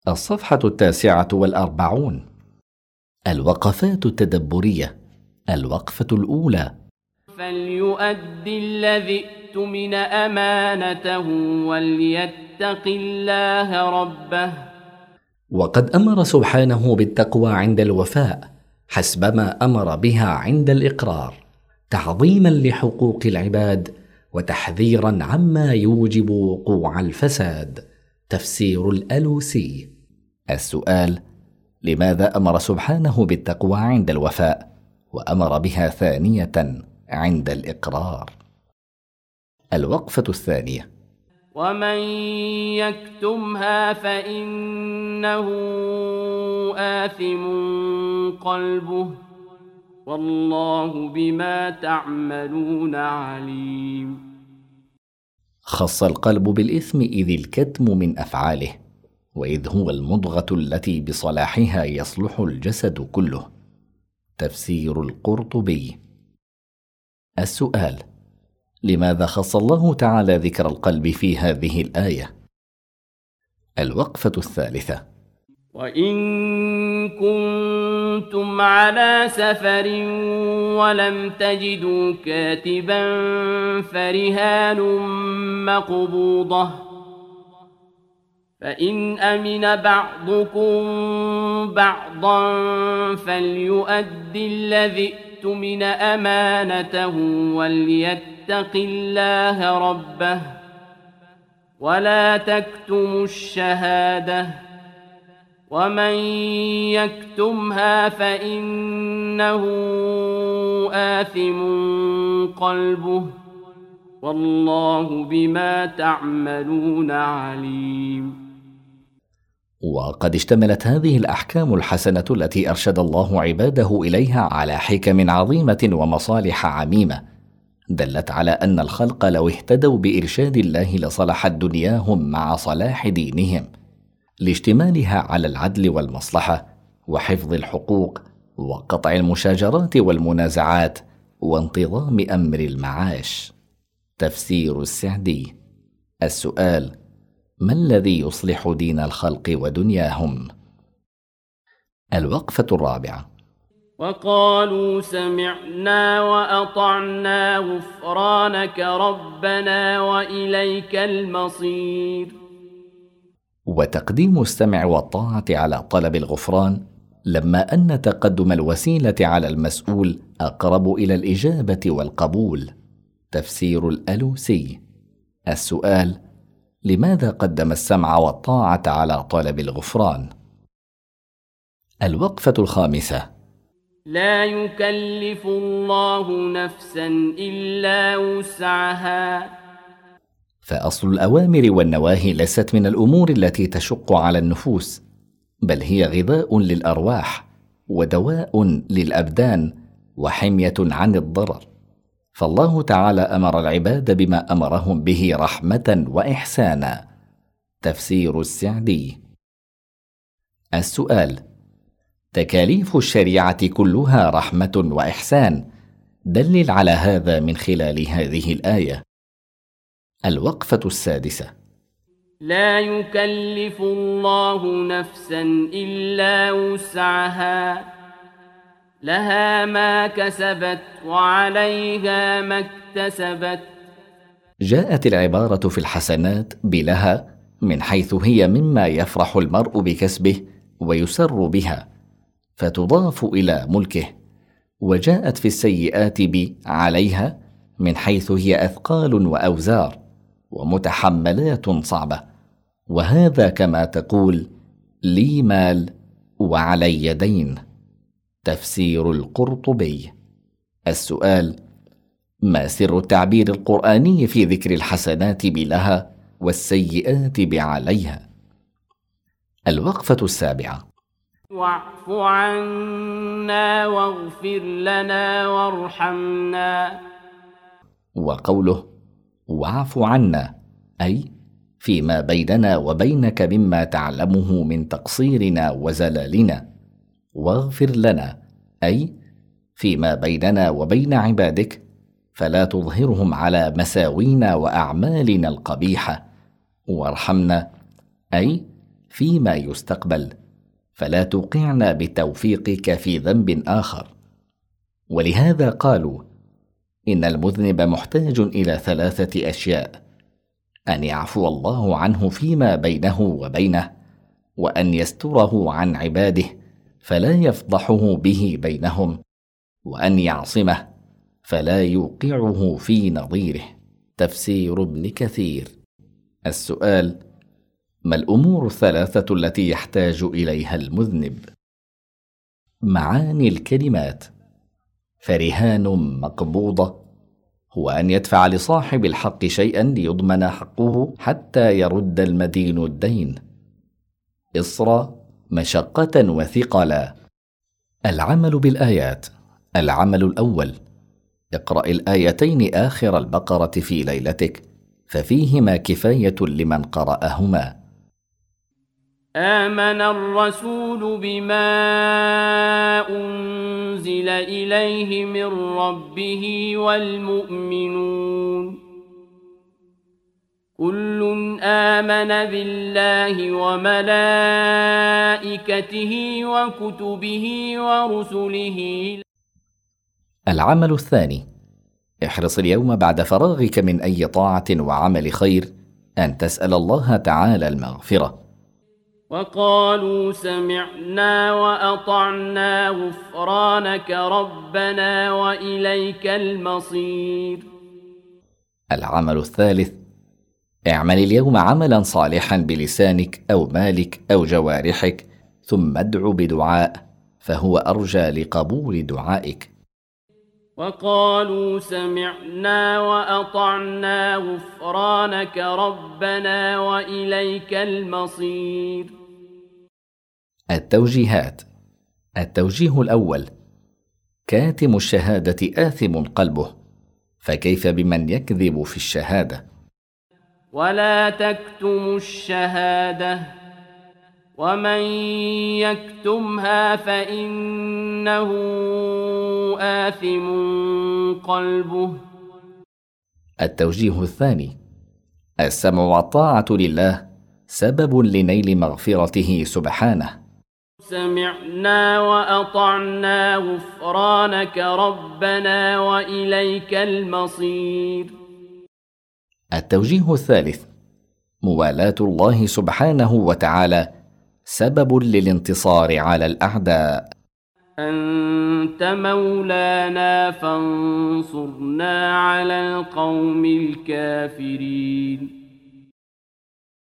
الصفحة 49. الوقفات التدبرية. الوقفة الأولى: فليؤد الذي اؤتمن أمانته وليتق الله ربه. وقد أمر سبحانه بالتقوى عند الوفاء حسبما أمر بها عند الإقرار، تعظيما لحقوق العباد وتحذيرا عما يوجب وقوع الفساد. تفسير الألوسي. السؤال: لماذا أمر سبحانه بالتقوى عند الوفاء وأمر بها ثانية عند الإقرار؟ الوقفة الثانية: ومن يكتمها فإنه آثم قلبه والله بما تعملون عليم. خص القلب بالإثم إذ الكتم من أفعاله، وإذ هو المضغة التي بصلاحها يصلح الجسد كله. تفسير القرطبي. السؤال: لماذا خص الله تعالى ذكر القلب في هذه الآية؟ الوقفة الثالثة: وإن كنتم على سفر ولم تجدوا كاتبا فرهان مقبوضة، فإن أمن بعضكم بعضا فليؤد الذي اؤتمن أمانته وليتق الله ربه ولا تكتموا الشهادة، ومن يكتمها فإنه آثم قلبه والله بما تعملون عليم. وقد اشتملت هذه الأحكام الحسنة التي أرشد الله عباده إليها على حكم عظيمة ومصالح عميمة، دلت على أن الخلق لو اهتدوا بإرشاد الله لصلحت دنياهم مع صلاح دينهم، لاشتمالها على العدل والمصلحة وحفظ الحقوق وقطع المشاجرات والمنازعات وانتظام أمر المعاش. تفسير السعدي. السؤال: ما الذي يصلح دين الخلق ودنياهم؟ الوقفة الرابعة: وقالوا سمعنا وأطعنا غفرانك ربنا وإليك المصير. وتقديم السمع والطاعة على طلب الغفران، لما أن تقدم الوسيلة على المسؤول أقرب إلى الإجابة والقبول. تفسير الألوسي. السؤال: لماذا قدم السمع والطاعة على طلب الغفران؟ الوقفة الخامسة: لا يكلف الله نفسا إلا وسعها. فأصل الأوامر والنواهي ليست من الأمور التي تشق على النفوس، بل هي غذاء للأرواح ودواء للأبدان وحمية عن الضرر، فالله تعالى أمر العباد بما أمرهم به رحمة وإحسانا. تفسير السعدي. السؤال: تكاليف الشريعة كلها رحمة وإحسان، دلل على هذا من خلال هذه الآية. الوقفة السادسة: لا يكلف الله نفسا إلا وسعها، لها ما كسبت وعليها ما اكتسبت. جاءت العبارة في الحسنات بلها من حيث هي مما يفرح المرء بكسبه ويسر بها، فتضاف إلى ملكه، وجاءت في السيئات عليها من حيث هي أثقال وأوزار ومتحملات صعبة، وهذا كما تقول لي مال وعلي دين. تفسير القرطبي. السؤال: ما سر التعبير القرآني في ذكر الحسنات بلها والسيئات بعليها؟ الوقفة السابعة: واعف عنا واغفر لنا وارحمنا. وقوله واعف عنا أي فيما بيننا وبينك مما تعلمه من تقصيرنا وزلالنا، واغفر لنا أي فيما بيننا وبين عبادك فلا تظهرهم على مساوينا وأعمالنا القبيحة، وارحمنا أي فيما يستقبل، فلا توقعنا بتوفيقك في ذنب آخر. ولهذا قالوا إن المذنب محتاج إلى 3 أشياء: أن يعفو الله عنه فيما بينه وبينه، وأن يستره عن عباده فلا يفضحه به بينهم، وأن يعصمه فلا يوقعه في نظيره. تفسير ابن كثير. السؤال: ما الأمور ال3 التي يحتاج إليها المذنب؟ معاني الكلمات: فرهان مقبوضة هو أن يدفع لصاحب الحق شيئا ليضمن حقه حتى يرد المدين الدين. إصرا مشقة وثقلا. العمل بالآيات: العمل الأول: اقرأ الآيتين آخر البقرة في ليلتك، ففيهما كفاية لمن قرأهما. آمن الرسول بما أنزل إليه من ربه والمؤمنون كل آمن بالله وملائكته وكتبه ورسله. العمل الثاني: احرص اليوم بعد فراغك من أي طاعة وعمل خير أن تسأل الله تعالى المغفرة. وقالوا سمعنا وأطعنا غفرانك ربنا وإليك المصير. العمل الثالث: اعمل اليوم عملا صالحا بلسانك أو مالك أو جوارحك، ثم ادع بدعاء، فهو أرجى لقبول دعائك. وقالوا سمعنا وأطعنا غفرانك ربنا وإليك المصير. التوجيهات: التوجيه الأول: كاتم الشهادة آثم قلبه، فكيف بمن يكذب في الشهادة؟ ولا تكتموا الشهادة ومن يكتمها فإنه آثم قلبه. التوجيه الثاني: السمع والطاعة لله سبب لنيل مغفرته سبحانه. سمعنا وأطعنا غفرانك ربنا وإليك المصير. التوجيه الثالث: موالاة الله سبحانه وتعالى سبب للانتصار على الأعداء. أنت مولانا فانصرنا على القوم الكافرين.